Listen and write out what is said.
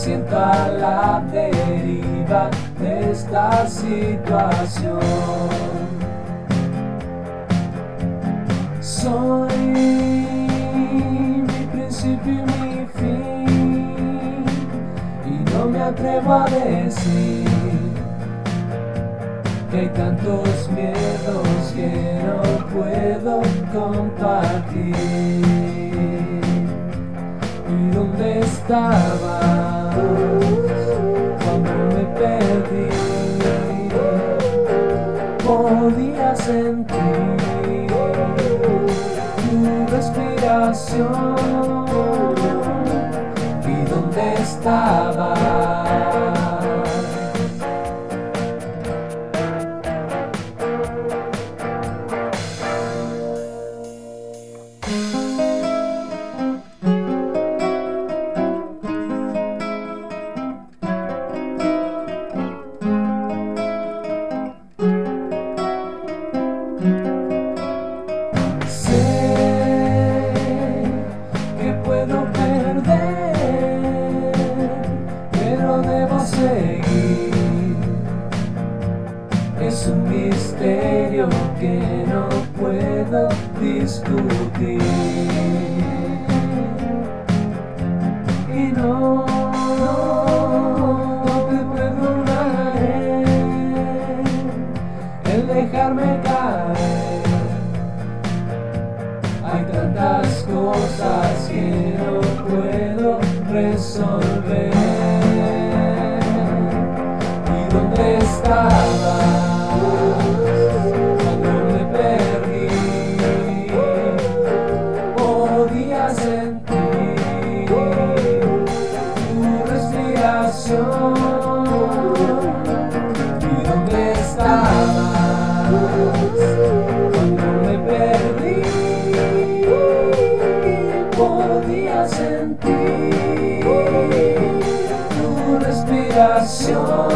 siento a la deriva de esta situación. Soy mi principio y mi fin, y no me atrevo a decir que hay tantos miedos que no puedo compartir. ¿Y dónde estabas cuando me perdí? Podía sentir tu respiración. ¿Y dónde estabas? Es un misterio que no puedo discutir, y no te perdonaré el dejarme caer. Hay tantas cosas que no puedo resolver. ¿Y dónde estabas cuando me perdí? Podía sentir tu respiración. ¿Y dónde estabas cuando me perdí? Podía sentir tu respiración.